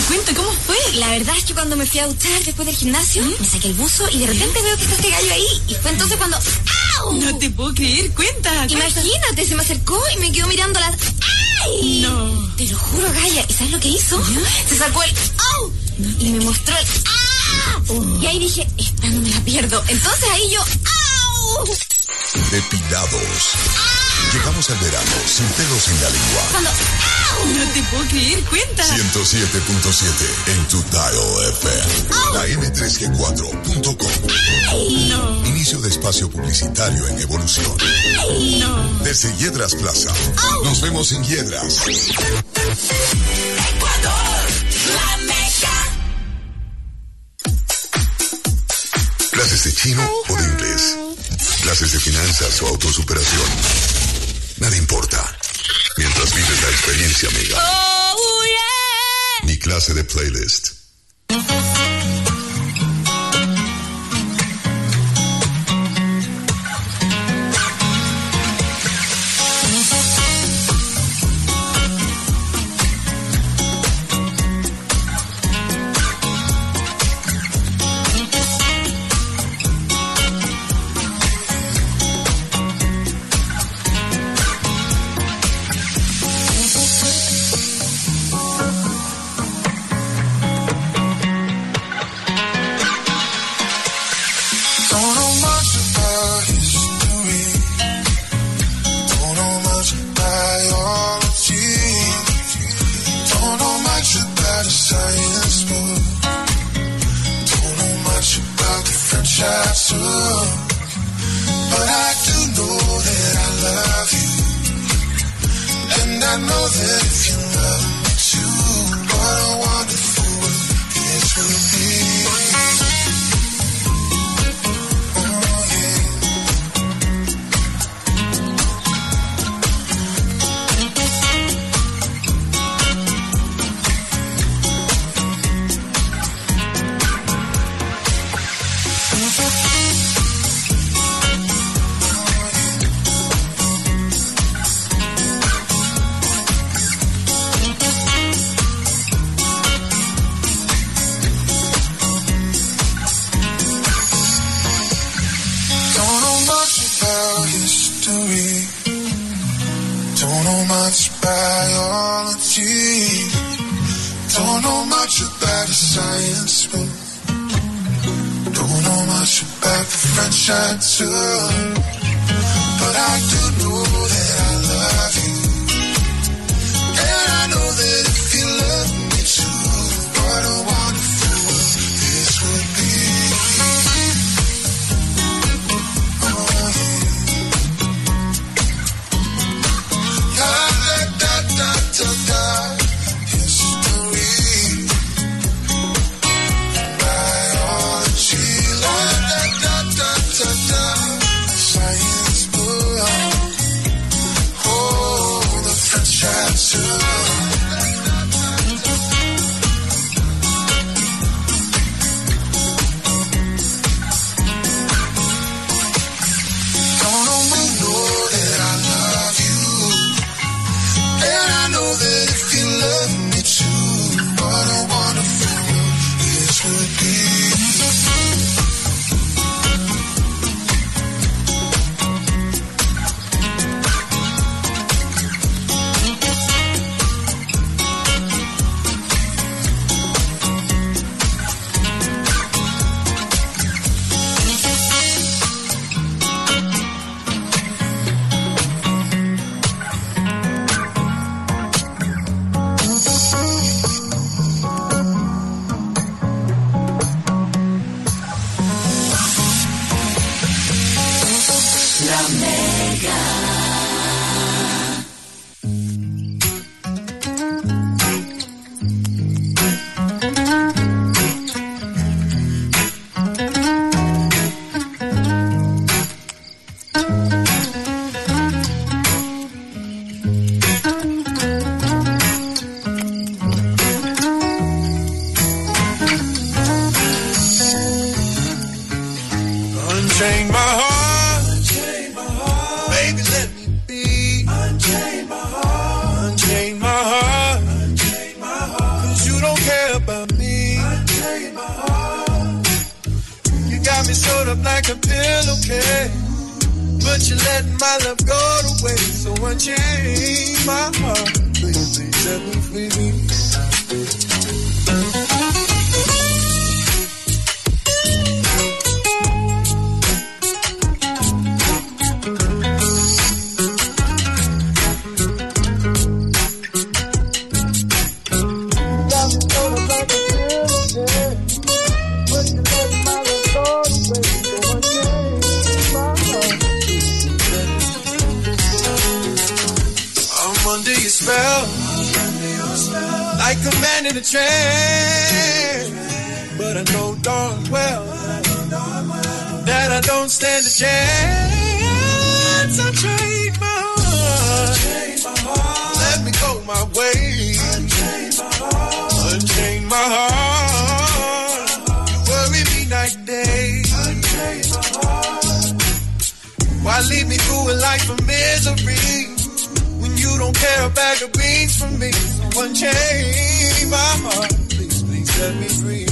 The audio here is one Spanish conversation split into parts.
cuenta, ¿cómo fue? La verdad es que cuando me fui a duchar después del gimnasio, me saqué el buzo y de repente veo que está este gallo ahí. Y fue entonces cuando... ¡Au! No te puedo creer, cuenta. Imagínate, se me acercó y me quedó mirando las... ¡Ay! No. Te lo juro, Gaya. ¿Y sabes lo que hizo? Se sacó el... ¡Au! Y me mostró el... ¡Ah! Y ahí dije, esta no me la pierdo. Entonces ahí yo... ¡Au! Depilados. Llegamos al verano sin pelos en la lengua. Cuando... ¡Au! No te puedo creer, cuenta. 107.7 en tu Dial FM. La M3G4.com. No. Inicio de espacio publicitario en evolución. No. Desde Yedras Plaza. Nos vemos en Yedras. Ecuador, la Meca. Clases de chino o de inglés. Clases de finanzas o autosuperación. Nada importa. Mientras vives la experiencia, amiga. Oh, yeah. Mi clase de playlist. showed up like a pillowcase, but you let my love go to waste. So unchain my heart, please, please set me free. Spell, like a man in a trance, but I know darn well that I don't stand a chance. Unchain my heart, let me go my way. Unchain my heart, you worry me night and day. Why leave me through a life of misery? You don't care a bag of beans from me. So unchain my heart, please, please set me free.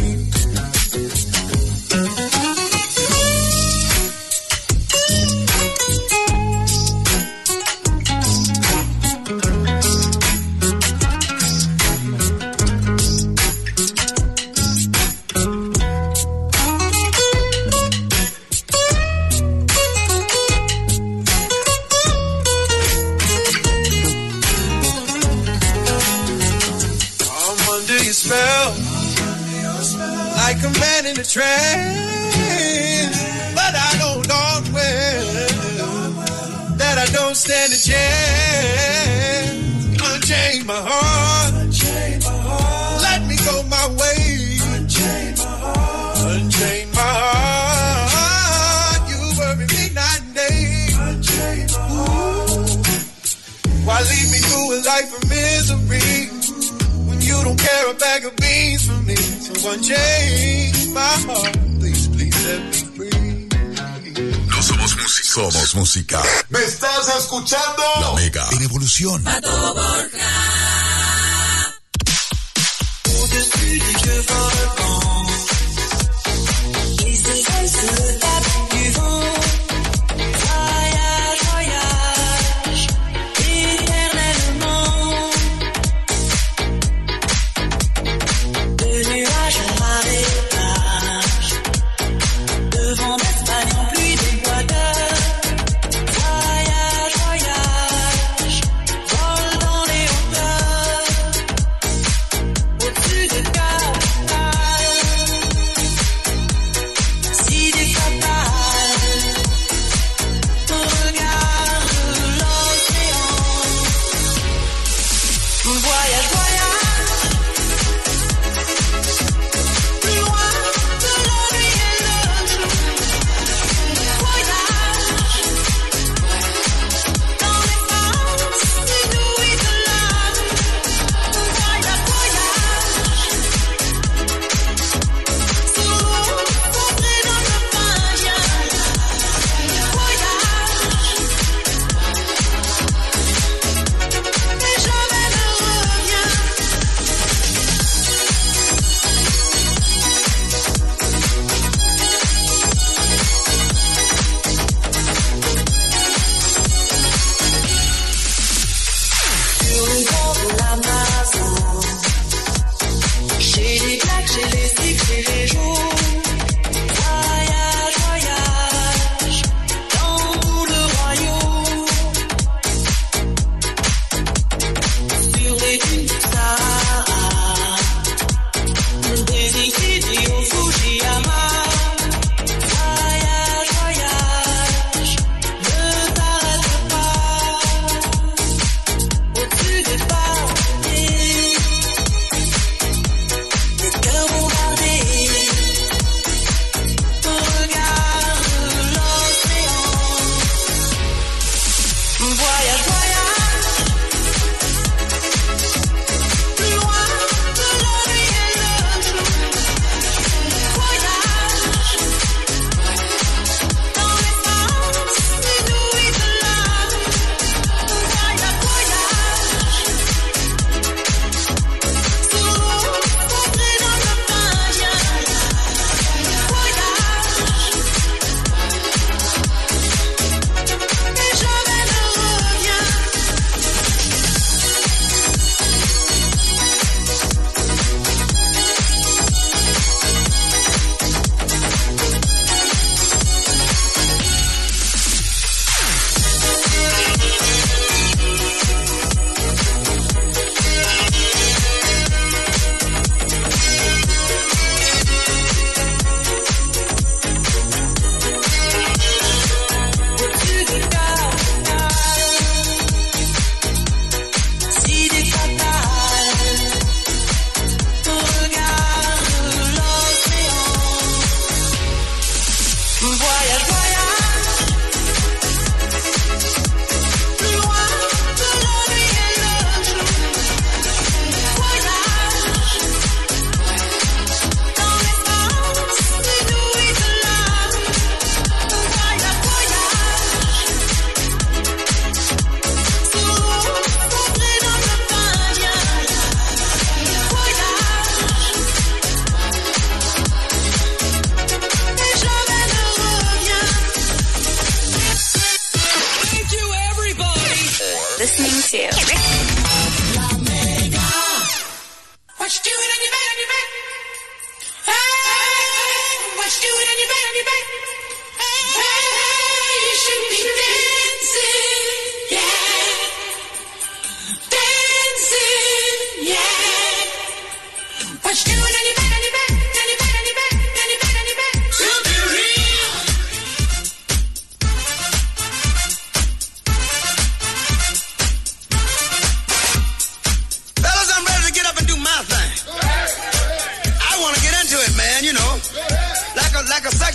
Like a man in a trance, but I know darn well that I don't stand a chance. Unchain my heart, let me go my way. Unchain my heart, you worry me night and day. Why leave me through a life of misery? You don't care a bag of beans for me, so unchain my heart, please, please let me free. No somos música, somos música. ¿Me estás escuchando? La Mega en evolución. Pato Borja. Au-dessus des vieux volcans, et ces ailes se tapent du vent. Voyage, voyage, éternellement. De nuages en marécage, de vent d'Espagne en pluie d'Équateur. Voyage, voyage, vol dans les hauteurs. Au-dessus de capitales, cités fatales, on regarde l'océan. Voyage, voyage, plus loin de la nuit et le jour. Voyage, dans l'espace inouï de l'amour. Voyage, voyage, sur l'eau, centré dans le païen. Voyage, mais jamais ne revient. Sur le bord de l'Amazon, chez les Blacks, chez les Sikhs, chez les Jours. Voyage, voyage, dans tout le royaume. Sur les dunes du Sahara, des Iquitos au Fujiyama. Voyage, voyage, ne t'arrête pas. Au-dessus des pavés, des cœurs bombardés,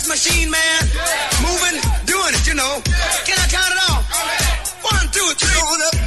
this machine, man. Moving, doing it, you know. Can I count it off? 1, 2, 3. Hold up.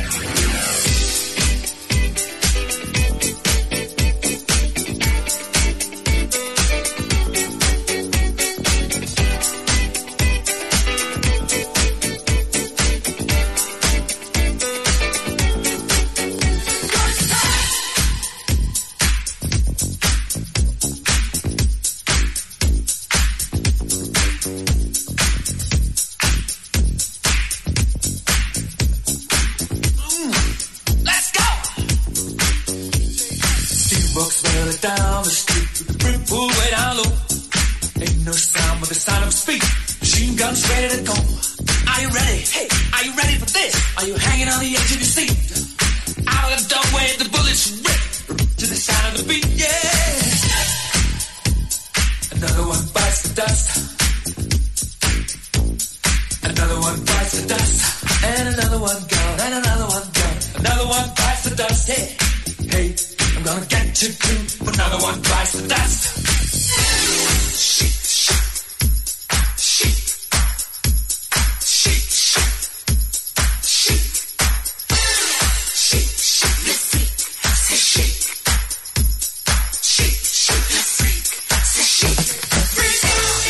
Down the street with the brick pull way down low. Ain't no sound but the sound of speed. Machine guns ready to go. Are you ready? Hey, are you ready for this? Are you hanging on the edge of your seat? Out of the doorway, the bullets rip to the sound of the beat. Yeah. Another one bites the dust. Another one bites the dust. And another one gone. And another one gone. Another one bites the dust. Hey, hey. I'm gonna get you too. Another one bites the dust. Shake, shake, shake, shake, shake, shake, shake, shake, let's freak, say shake, shake, shake, let's freak, say shake, freak out.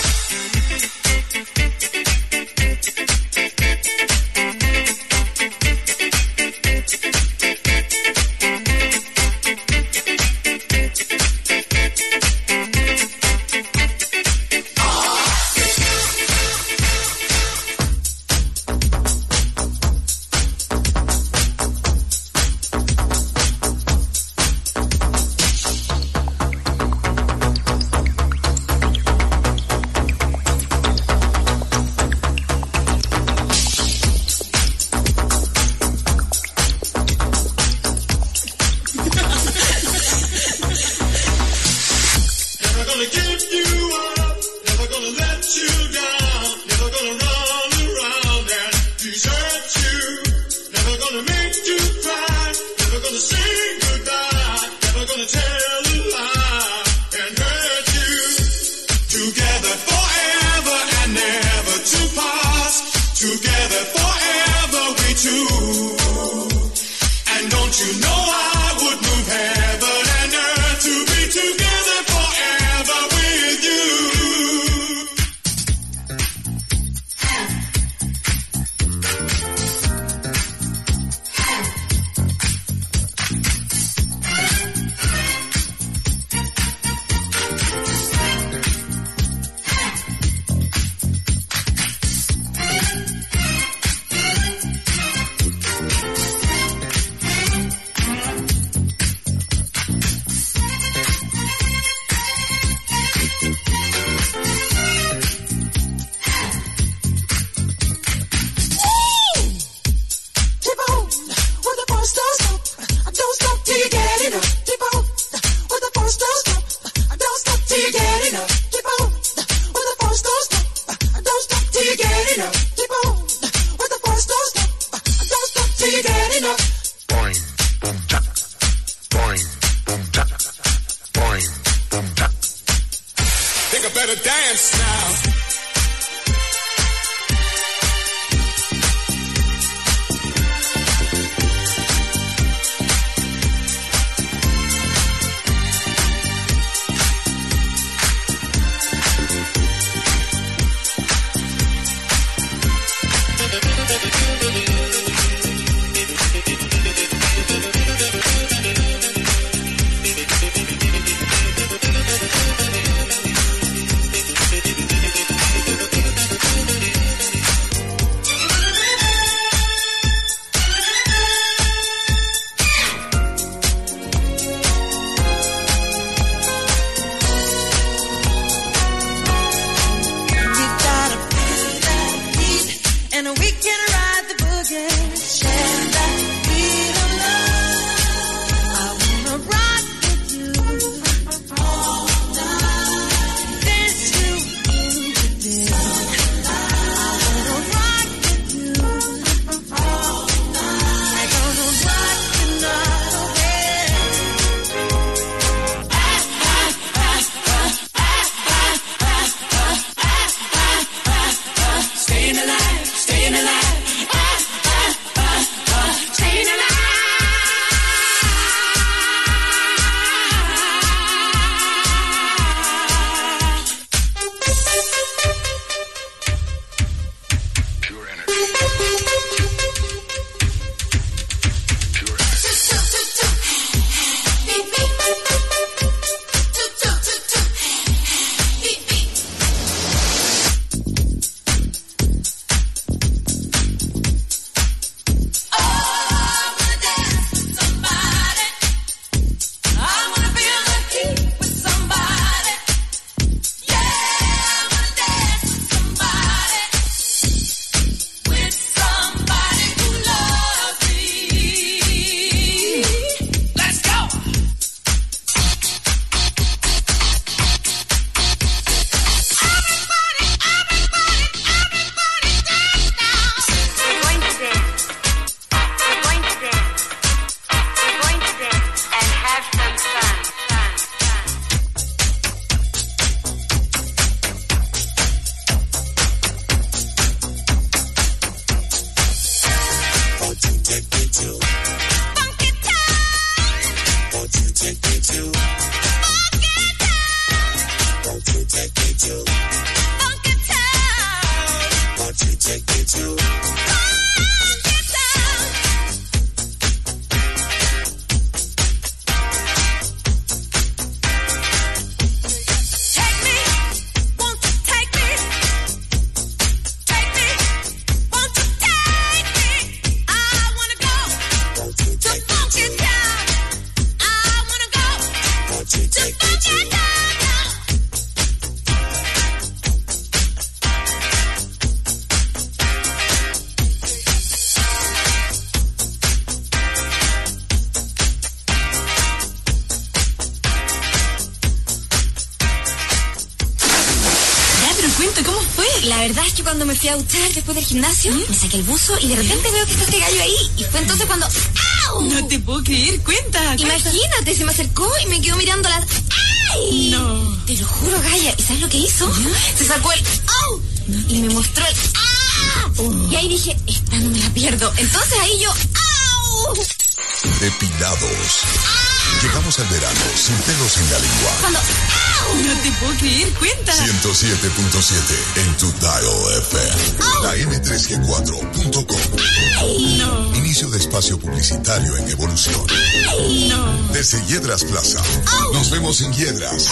La verdad es que cuando me fui a duchar después del gimnasio, me saqué el buzo y de repente veo que está este gallo ahí. Y fue entonces cuando... ¡Au! No te puedo creer, cuenta. Imagínate, se me acercó y me quedó mirando las... ¡Ay! No. Te lo juro, Gaya. ¿Y sabes lo que hizo? Se sacó el... ¡Au! Y me mostró el... ¡Ah! Y ahí dije, esta no me la pierdo. Entonces ahí yo... ¡Au! Depilados. Llegamos al verano sin pelos en la lengua. Cuando... ¡Au! No te puedo creer, cuenta. 107.7 en tu Dial FM. La M3G4.com. No. Inicio de espacio publicitario en evolución. No. Desde Yedras Plaza. Nos vemos en Yedras.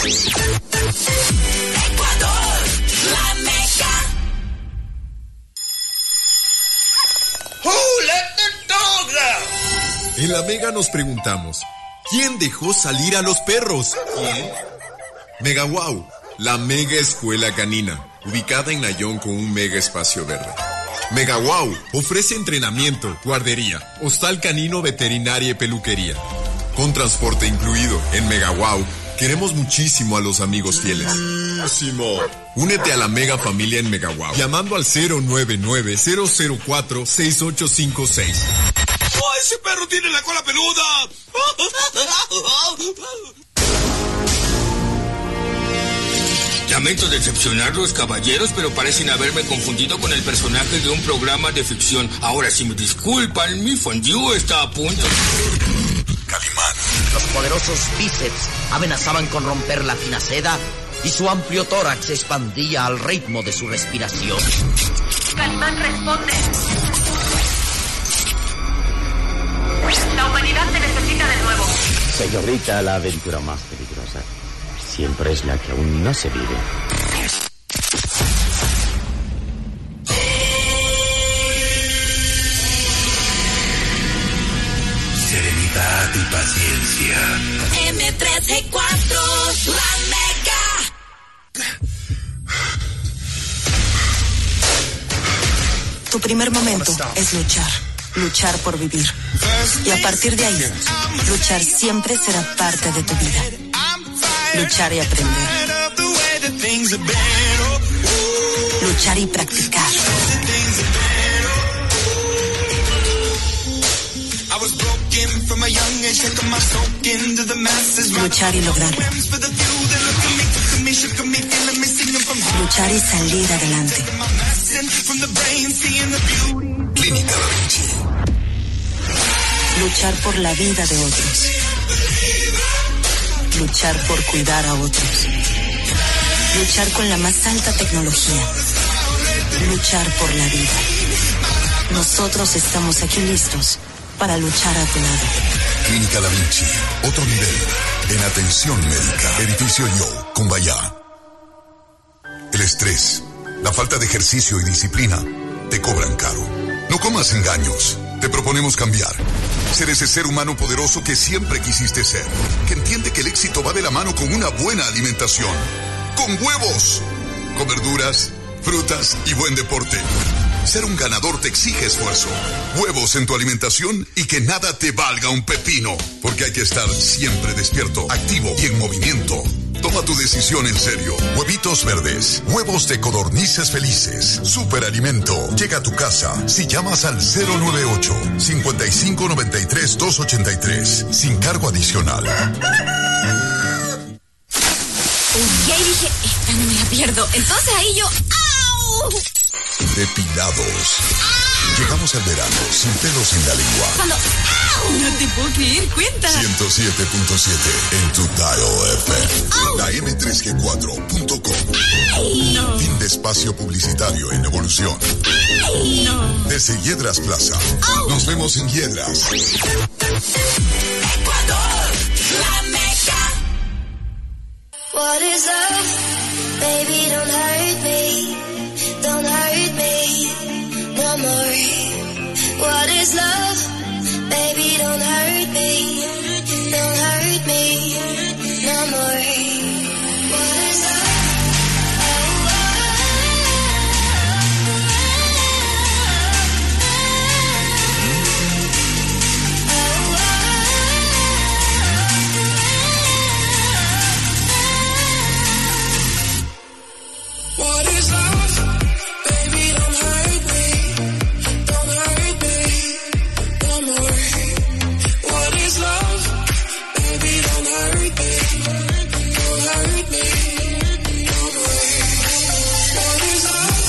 Ecuador, la Meca. Who let the dogs out? En la Mega nos preguntamos, ¿quién dejó salir a los perros? ¿Quién? Mega Wow, la mega escuela canina, ubicada en Nayón con un mega espacio verde. Mega Wow ofrece entrenamiento, guardería, hostal canino, veterinaria y peluquería. Con transporte incluido. En Mega Wow queremos muchísimo a los amigos fieles. Únete a la mega familia en Mega Wow, llamando al 099-004-6856. ¡Oh, ese perro tiene la cola peluda! Lamento decepcionarlos, caballeros, pero parecen haberme confundido con el personaje de un programa de ficción. Ahora, si me disculpan, mi fondue está a punto. Calimán. Los poderosos bíceps amenazaban con romper la fina seda y su amplio tórax se expandía al ritmo de su respiración. Calimán responde. La humanidad te necesita de nuevo. Señorita, la aventura más peligrosa siempre es la que aún no se vive. Serenidad y paciencia. M3G4, la Meca. Tu primer momento es luchar. Luchar por vivir. Y a partir de ahí, luchar siempre será parte de tu vida. Luchar y aprender. Luchar y practicar. Luchar y lograrlo. Luchar y salir adelante. Clínica Da Vinci. Luchar por la vida de otros. Luchar por cuidar a otros. Luchar con la más alta tecnología. Luchar por la vida. Nosotros estamos aquí listos para luchar a tu lado. Clínica Da Vinci. Otro nivel. En atención médica. Edificio Yo, Cumbayá. El estrés, la falta de ejercicio y disciplina te cobran caro. No comas engaños. Te proponemos cambiar. Ser ese ser humano poderoso que siempre quisiste ser. Que entiende que el éxito va de la mano con una buena alimentación. Con huevos. Con verduras, frutas y buen deporte. Ser un ganador te exige esfuerzo. Huevos en tu alimentación y que nada te valga un pepino. Porque hay que estar siempre despierto, activo y en movimiento. Toma tu decisión en serio. Huevitos verdes. Huevos de codornices felices. Superalimento. Llega a tu casa si llamas al 098-5593-283. Sin cargo adicional. Y ahí dije, esta no me la pierdo. Entonces ahí yo... ¡Au! depilados. Llegamos al verano sin pelos en la lengua. No te puedo creer, cuenta. 107.7 en tu Dial FM. La m3g4.com. No. Fin de espacio publicitario en evolución. No. Desde Yedras Plaza. Nos vemos en Yedras. Ecuador, la Meca. What is love? Baby, don't hurt me. Don't hurt me no more. What is love? Baby, don't hurt me. Don't hurt me no more. What is love? What is love? Baby, don't hurt me. Don't hurt me no more. What is love? Baby, don't hurt me. Don't hurt me no more. What is love?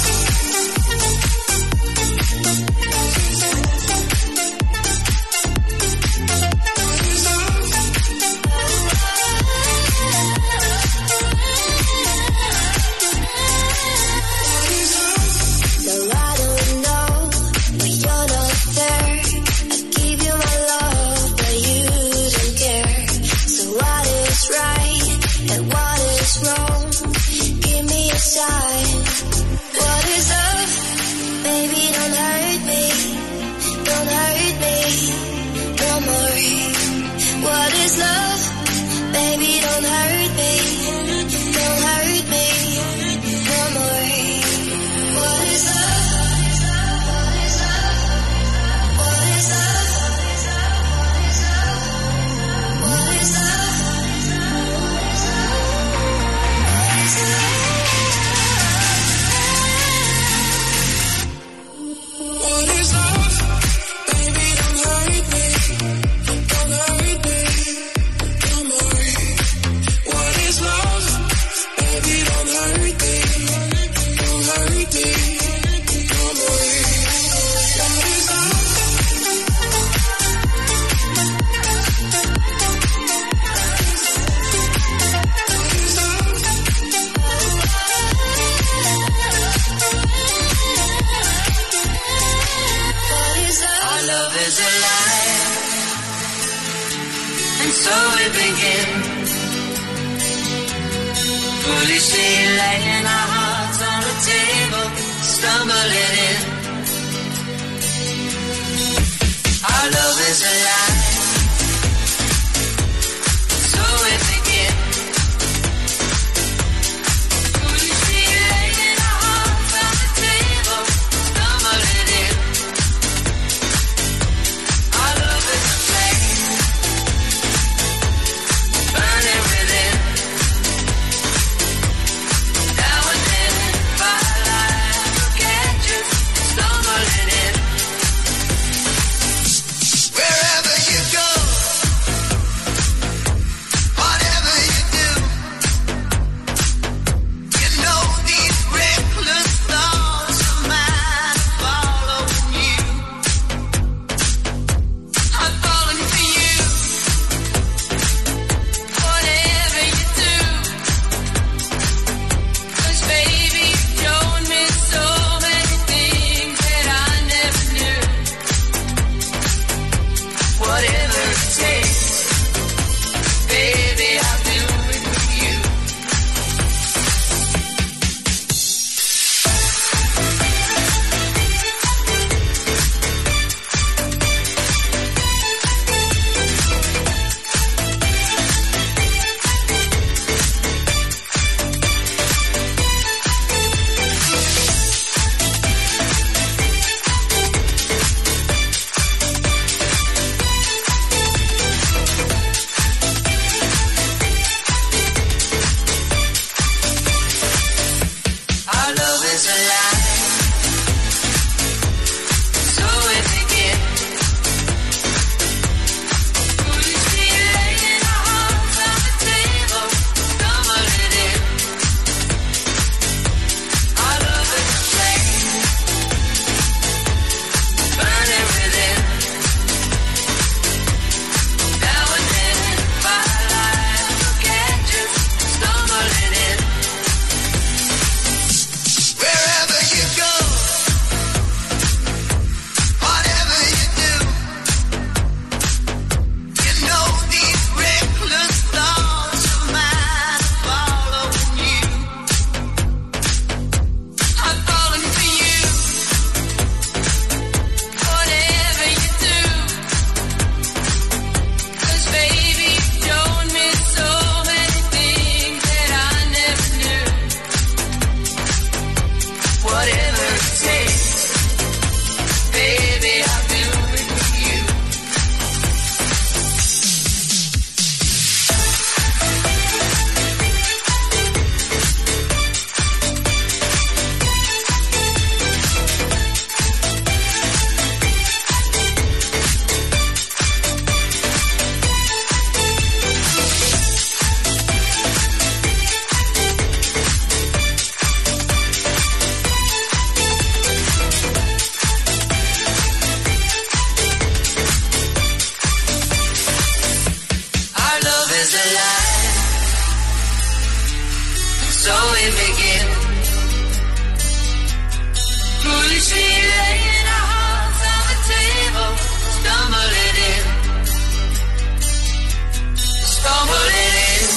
No, I don't know, but you're not there. I give you my love, but you don't care. So what is right and what is wrong? Give me a sign. What is love? Baby, don't hurt me. Don't hurt me no more. What is love? Baby, don't hurt me. Don't hurt me no more. What is love? What is love? What is love? What is love? What is love? Baby, don't hurt me. Don't hurt me no more. What is love? Baby, don't hurt me. Don't hurt me no more. What is love? Our love is a lie, and so we begin. Foolishly laying our hearts on the table, stumbling in. Our love is a lie, so we begin. Foolishly laying our hearts on the table, stumbling in. Our love is a flame, burning within. Now and then, firelight will catch us, stumbling in. Wherever to begin. Foolishly laying our hearts on the table, stumbling in. Stumbling in.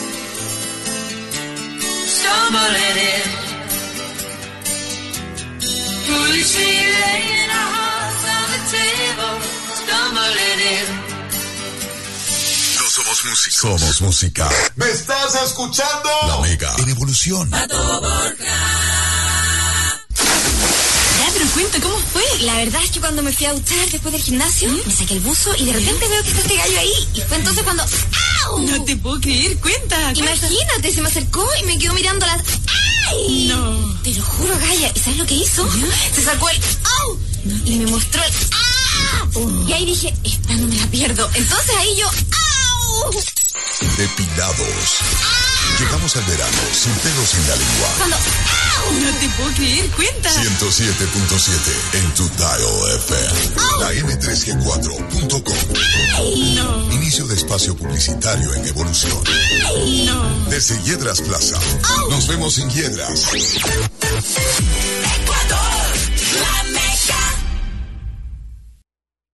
Stumbling in. Foolishly laying our hearts on the table, stumbling in. No somos música. Somos música. ¿Me estás escuchando? La Mega en evolución. Pero cuenta, ¿cómo fue? La verdad es que cuando me fui a duchar después del gimnasio, me saqué el buzo y de repente veo que está este gallo ahí. Y fue entonces cuando... ¡au! No te puedo creer, cuenta. Imagínate, se me acercó y me quedó mirando las... ¡ay! No. Te lo juro, Gaya. ¿Y sabes lo que hizo? Se sacó el... ¡au! Y me mostró el... ¡ah! Y ahí dije, esta no me la pierdo. Entonces ahí yo... ¡au! Depilados. Llegamos al verano sin pelos en la lengua. Cuando... ¡au! No te puedo creer, cuenta. 107.7 en tu dial FM. La M3G4.com. No. Inicio de espacio publicitario en evolución. No. Desde Hiedras Plaza. Nos vemos en Hiedras.